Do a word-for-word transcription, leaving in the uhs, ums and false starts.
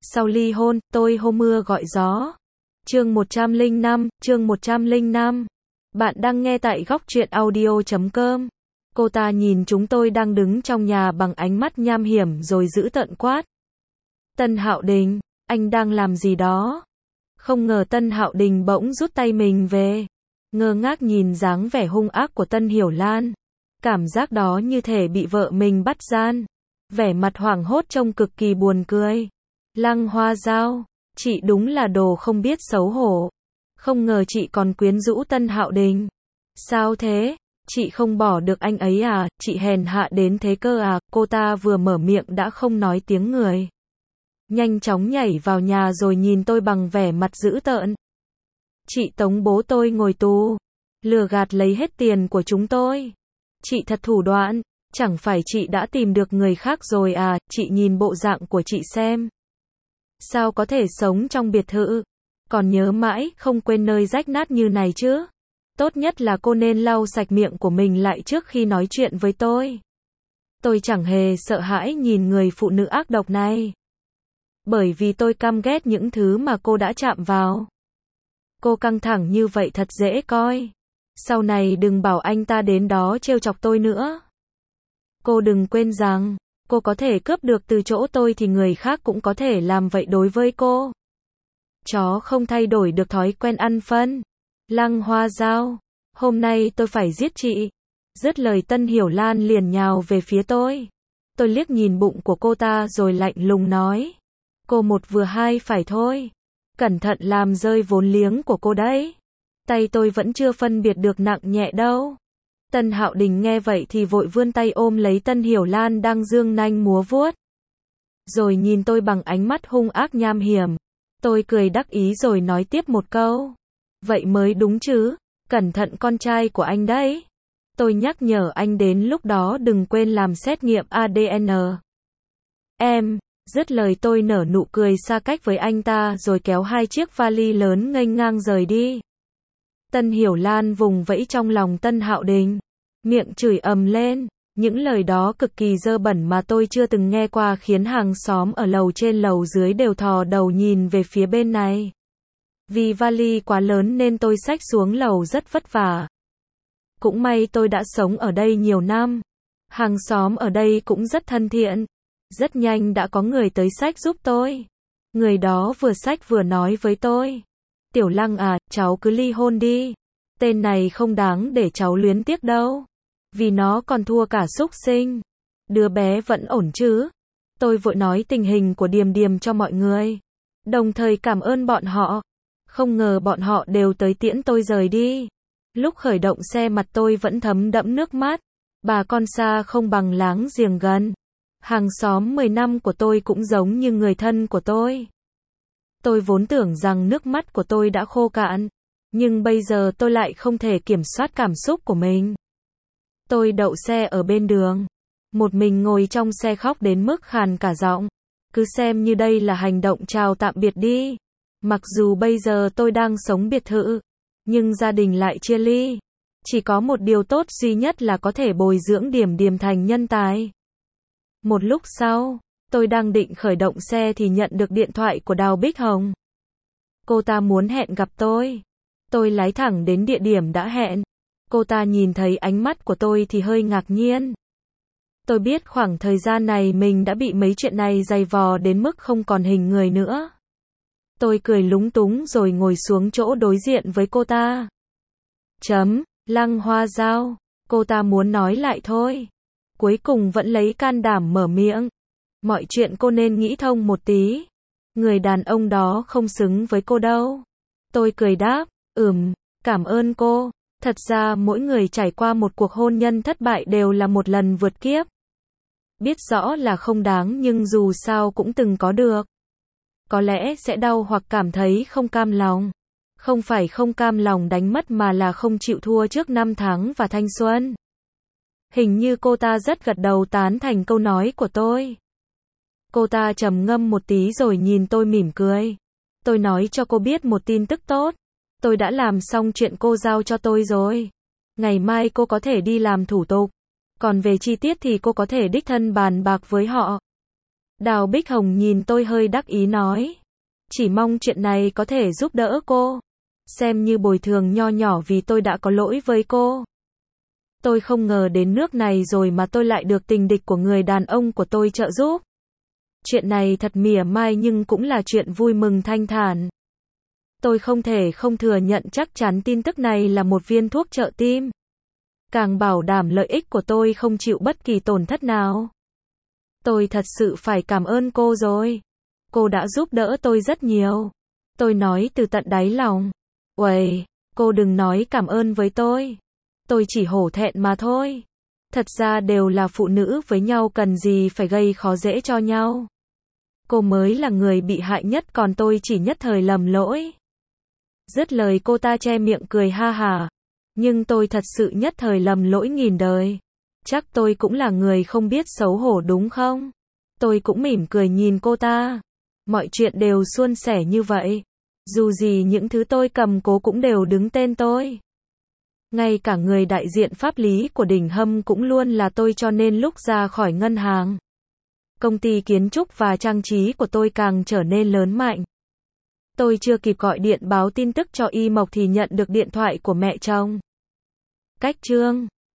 Sau ly hôn, tôi hô mưa gọi gió. Chương một trăm lẻ năm, chương một trăm lẻ năm. Bạn đang nghe tại góc truyện audio chấm com. Cô ta nhìn chúng tôi đang đứng trong nhà bằng ánh mắt nham hiểm rồi giữ tợn quát. Tân Hạo Đình, anh đang làm gì đó? Không ngờ Tân Hạo Đình bỗng rút tay mình về. Ngơ ngác nhìn dáng vẻ hung ác của Tân Hiểu Lan. Cảm giác đó như thể bị vợ mình bắt gian. Vẻ mặt hoảng hốt trông cực kỳ buồn cười. Lăng Hoa Giao, chị đúng là đồ không biết xấu hổ. Không ngờ chị còn quyến rũ Tân Hạo Đình. Sao thế? Chị không bỏ được anh ấy à? Chị hèn hạ đến thế cơ à? Cô ta vừa mở miệng đã không nói tiếng người. Nhanh chóng nhảy vào nhà rồi nhìn tôi bằng vẻ mặt dữ tợn. Chị tống bố tôi ngồi tù. Lừa gạt lấy hết tiền của chúng tôi. Chị thật thủ đoạn. Chẳng phải chị đã tìm được người khác rồi à? Chị nhìn bộ dạng của chị xem. Sao có thể sống trong biệt thự? Còn nhớ mãi, không quên nơi rách nát như này chứ? Tốt nhất là cô nên lau sạch miệng của mình lại trước khi nói chuyện với tôi. Tôi chẳng hề sợ hãi nhìn người phụ nữ ác độc này. Bởi vì tôi căm ghét những thứ mà cô đã chạm vào. Cô căng thẳng như vậy thật dễ coi. Sau này đừng bảo anh ta đến đó trêu chọc tôi nữa. Cô đừng quên rằng, cô có thể cướp được từ chỗ tôi thì người khác cũng có thể làm vậy đối với cô. Chó không thay đổi được thói quen ăn phân. Lăng Hoa Giao, hôm nay tôi phải giết chị. Dứt lời Tân Hiểu Lan liền nhào về phía tôi. Tôi liếc nhìn bụng của cô ta rồi lạnh lùng nói. Cô một vừa hai phải thôi. Cẩn thận làm rơi vốn liếng của cô đấy. Tay tôi vẫn chưa phân biệt được nặng nhẹ đâu. Tân Hạo Đình nghe vậy thì vội vươn tay ôm lấy Tân Hiểu Lan đang dương nanh múa vuốt. Rồi nhìn tôi bằng ánh mắt hung ác nham hiểm. Tôi cười đắc ý rồi nói tiếp một câu. Vậy mới đúng chứ, cẩn thận con trai của anh đấy. Tôi nhắc nhở anh đến lúc đó đừng quên làm xét nghiệm a đê en. Em, dứt lời tôi nở nụ cười xa cách với anh ta rồi kéo hai chiếc vali lớn nghênh ngang rời đi. Tân Hiểu Lan vùng vẫy trong lòng Tân Hạo Đình. Miệng chửi ầm lên. Những lời đó cực kỳ dơ bẩn mà tôi chưa từng nghe qua khiến hàng xóm ở lầu trên lầu dưới đều thò đầu nhìn về phía bên này. Vì vali quá lớn nên tôi xách xuống lầu rất vất vả. Cũng may tôi đã sống ở đây nhiều năm. Hàng xóm ở đây cũng rất thân thiện. Rất nhanh đã có người tới xách giúp tôi. Người đó vừa xách vừa nói với tôi. Tiểu Lăng à, cháu cứ ly hôn đi. Tên này không đáng để cháu luyến tiếc đâu. Vì nó còn thua cả súc sinh. Đứa bé vẫn ổn chứ? Tôi vội nói tình hình của Điềm Điềm cho mọi người. Đồng thời cảm ơn bọn họ. Không ngờ bọn họ đều tới tiễn tôi rời đi. Lúc khởi động xe mặt tôi vẫn thấm đẫm nước mắt. Bà con xa không bằng láng giềng gần. Hàng xóm mười năm của tôi cũng giống như người thân của tôi. Tôi vốn tưởng rằng nước mắt của tôi đã khô cạn. Nhưng bây giờ tôi lại không thể kiểm soát cảm xúc của mình. Tôi đậu xe ở bên đường. Một mình ngồi trong xe khóc đến mức khàn cả giọng. Cứ xem như đây là hành động chào tạm biệt đi. Mặc dù bây giờ tôi đang sống biệt thự. Nhưng gia đình lại chia ly. Chỉ có một điều tốt duy nhất là có thể bồi dưỡng Điềm Điềm thành nhân tài. Một lúc sau, tôi đang định khởi động xe thì nhận được điện thoại của Đào Bích Hồng. Cô ta muốn hẹn gặp tôi. Tôi lái thẳng đến địa điểm đã hẹn. Cô ta nhìn thấy ánh mắt của tôi thì hơi ngạc nhiên. Tôi biết khoảng thời gian này mình đã bị mấy chuyện này dày vò đến mức không còn hình người nữa. Tôi cười lúng túng rồi ngồi xuống chỗ đối diện với cô ta. Chấm, Lăng Hoa Giao. Cô ta muốn nói lại thôi. Cuối cùng vẫn lấy can đảm mở miệng. Mọi chuyện cô nên nghĩ thông một tí. Người đàn ông đó không xứng với cô đâu. Tôi cười đáp, ừm, cảm ơn cô. Thật ra mỗi người trải qua một cuộc hôn nhân thất bại đều là một lần vượt kiếp. Biết rõ là không đáng nhưng dù sao cũng từng có được. Có lẽ sẽ đau hoặc cảm thấy không cam lòng. Không phải không cam lòng đánh mất mà là không chịu thua trước năm tháng và thanh xuân. Hình như cô ta rất gật đầu tán thành câu nói của tôi. Cô ta trầm ngâm một tí rồi nhìn tôi mỉm cười. Tôi nói cho cô biết một tin tức tốt. Tôi đã làm xong chuyện cô giao cho tôi rồi. Ngày mai cô có thể đi làm thủ tục. Còn về chi tiết thì cô có thể đích thân bàn bạc với họ. Đào Bích Hồng nhìn tôi hơi đắc ý nói. Chỉ mong chuyện này có thể giúp đỡ cô. Xem như bồi thường nho nhỏ vì tôi đã có lỗi với cô. Tôi không ngờ đến nước này rồi mà tôi lại được tình địch của người đàn ông của tôi trợ giúp. Chuyện này thật mỉa mai nhưng cũng là chuyện vui mừng thanh thản. Tôi không thể không thừa nhận chắc chắn tin tức này là một viên thuốc trợ tim. Càng bảo đảm lợi ích của tôi không chịu bất kỳ tổn thất nào. Tôi thật sự phải cảm ơn cô rồi. Cô đã giúp đỡ tôi rất nhiều. Tôi nói từ tận đáy lòng. Uầy, cô đừng nói cảm ơn với tôi. Tôi chỉ hổ thẹn mà thôi. Thật ra đều là phụ nữ với nhau cần gì phải gây khó dễ cho nhau. Cô mới là người bị hại nhất còn tôi chỉ nhất thời lầm lỗi. Dứt lời cô ta che miệng cười ha hả. Nhưng tôi thật sự nhất thời lầm lỗi nghìn đời. Chắc tôi cũng là người không biết xấu hổ đúng không? Tôi cũng mỉm cười nhìn cô ta. Mọi chuyện đều suôn sẻ như vậy. Dù gì những thứ tôi cầm cố cũng đều đứng tên tôi. Ngay cả người đại diện pháp lý của Đình Hâm cũng luôn là tôi cho nên lúc ra khỏi ngân hàng. Công ty kiến trúc và trang trí của tôi càng trở nên lớn mạnh. Tôi chưa kịp gọi điện báo tin tức cho Y Mộc thì nhận được điện thoại của mẹ chồng. Cách chương